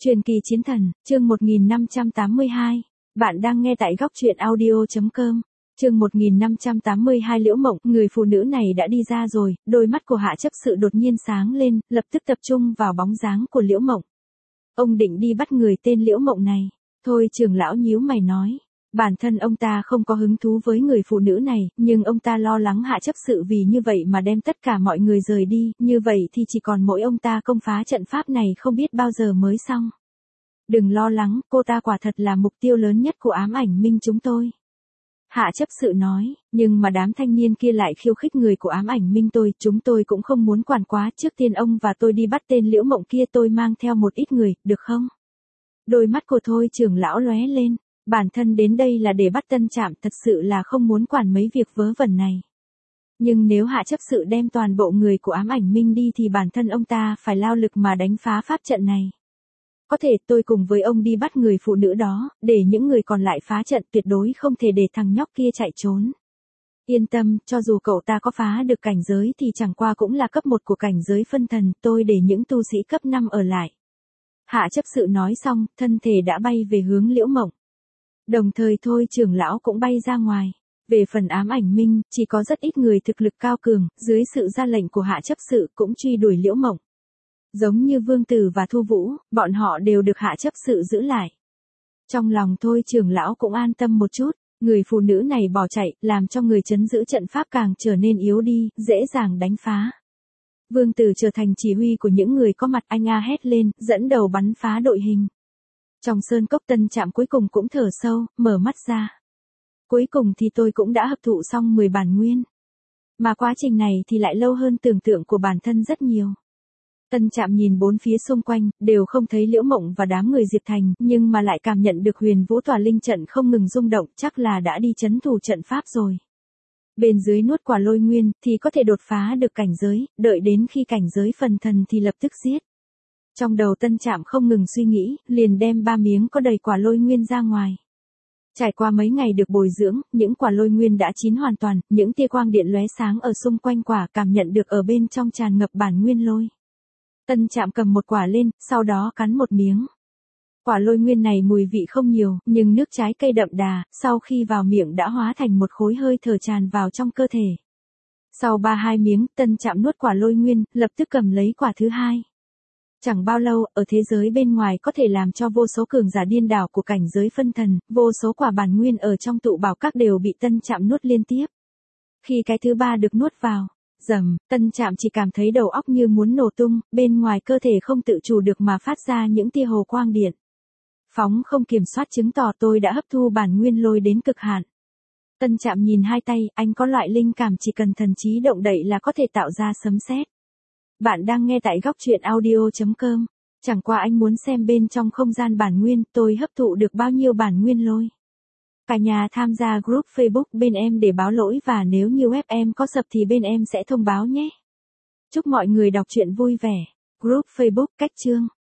Truyền kỳ chiến thần, chương 1582. Bạn đang nghe tại góc truyện audio.com. Chương 1582 Liễu Mộng, người phụ nữ này đã đi ra rồi, đôi mắt của Hạ Chấp Sự đột nhiên sáng lên, lập tức tập trung vào bóng dáng của Liễu Mộng. Ông định đi bắt người tên Liễu Mộng này. Thôi trưởng lão nhíu mày nói. Bản thân ông ta không có hứng thú với người phụ nữ này, nhưng ông ta lo lắng Hạ Chấp Sự vì như vậy mà đem tất cả mọi người rời đi, như vậy thì chỉ còn mỗi ông ta công phá trận pháp này không biết bao giờ mới xong. Đừng lo lắng, cô ta quả thật là mục tiêu lớn nhất của ám ảnh minh chúng tôi. Hạ Chấp Sự nói, nhưng mà đám thanh niên kia lại khiêu khích người của ám ảnh minh tôi, chúng tôi cũng không muốn quản quá, trước tiên ông và tôi đi bắt tên Liễu Mộng kia, tôi mang theo một ít người, được không? Đôi mắt của Thôi trưởng lão lóe lên. Bản thân đến đây là để bắt Tân Trạm, thật sự là không muốn quản mấy việc vớ vẩn này. Nhưng nếu Hạ Chấp Sự đem toàn bộ người của ám ảnh minh đi thì bản thân ông ta phải lao lực mà đánh phá pháp trận này. Có thể tôi cùng với ông đi bắt người phụ nữ đó, để những người còn lại phá trận, tuyệt đối không thể để thằng nhóc kia chạy trốn. Yên tâm, cho dù cậu ta có phá được cảnh giới thì chẳng qua cũng là cấp 1 của cảnh giới phân thần, tôi để những tu sĩ cấp 5 ở lại. Hạ Chấp Sự nói xong, thân thể đã bay về hướng Liễu Mộng. Đồng thời Thôi trưởng lão cũng bay ra ngoài. Về phần ám ảnh minh, chỉ có rất ít người thực lực cao cường, dưới sự ra lệnh của Hạ Chấp Sự cũng truy đuổi Liễu Mộng. Giống như Vương Tử và Thu Vũ, bọn họ đều được Hạ Chấp Sự giữ lại. Trong lòng Thôi trưởng lão cũng an tâm một chút, người phụ nữ này bỏ chạy, làm cho người trấn giữ trận pháp càng trở nên yếu đi, dễ dàng đánh phá. Vương Tử trở thành chỉ huy của những người có mặt, anh a hét lên, dẫn đầu bắn phá đội hình. Trong sơn cốc Tân Trạm cuối cùng cũng thở sâu, mở mắt ra. Cuối cùng thì tôi cũng đã hấp thụ xong 10 bản nguyên. Mà quá trình này thì lại lâu hơn tưởng tượng của bản thân rất nhiều. Tân Trạm nhìn bốn phía xung quanh, đều không thấy Liễu Mộng và đám người Diệp Thành, nhưng mà lại cảm nhận được huyền vũ tòa linh trận không ngừng rung động, chắc là đã đi trấn thủ trận pháp rồi. Bên dưới nuốt quả lôi nguyên, thì có thể đột phá được cảnh giới, đợi đến khi cảnh giới phần thần thì lập tức giết. Trong đầu Tân Trạm không ngừng suy nghĩ, liền đem 3 miếng có đầy quả lôi nguyên ra ngoài. Trải qua mấy ngày được bồi dưỡng, những quả lôi nguyên đã chín hoàn toàn, những tia quang điện lóe sáng ở xung quanh quả cảm nhận được ở bên trong tràn ngập bản nguyên lôi. Tân Trạm cầm một quả lên, sau đó cắn một miếng. Quả lôi nguyên này mùi vị không nhiều, nhưng nước trái cây đậm đà, sau khi vào miệng đã hóa thành một khối hơi thở tràn vào trong cơ thể. Sau 3-2 miếng, Tân Trạm nuốt quả lôi nguyên, lập tức cầm lấy quả thứ hai. Chẳng bao lâu, ở thế giới bên ngoài có thể làm cho vô số cường giả điên đảo của cảnh giới phân thần, vô số quả bản nguyên ở trong tụ bảo các đều bị Tân Trạm nuốt liên tiếp. Khi cái thứ 3 được nuốt vào, rầm, Tân Trạm chỉ cảm thấy đầu óc như muốn nổ tung, bên ngoài cơ thể không tự chủ được mà phát ra những tia hồ quang điện. Phóng không kiểm soát chứng tỏ tôi đã hấp thu bản nguyên lôi đến cực hạn. Tân Trạm nhìn hai tay, anh có loại linh cảm chỉ cần thần trí động đậy là có thể tạo ra sấm sét. Bạn đang nghe tại góc truyện audio.com. Chẳng qua anh muốn xem bên trong không gian bản nguyên, tôi hấp thụ được bao nhiêu bản nguyên lôi. Cả nhà tham gia group Facebook bên em để báo lỗi và nếu như web em có sập thì bên em sẽ thông báo nhé. Chúc mọi người đọc truyện vui vẻ. Group Facebook Cách Chương.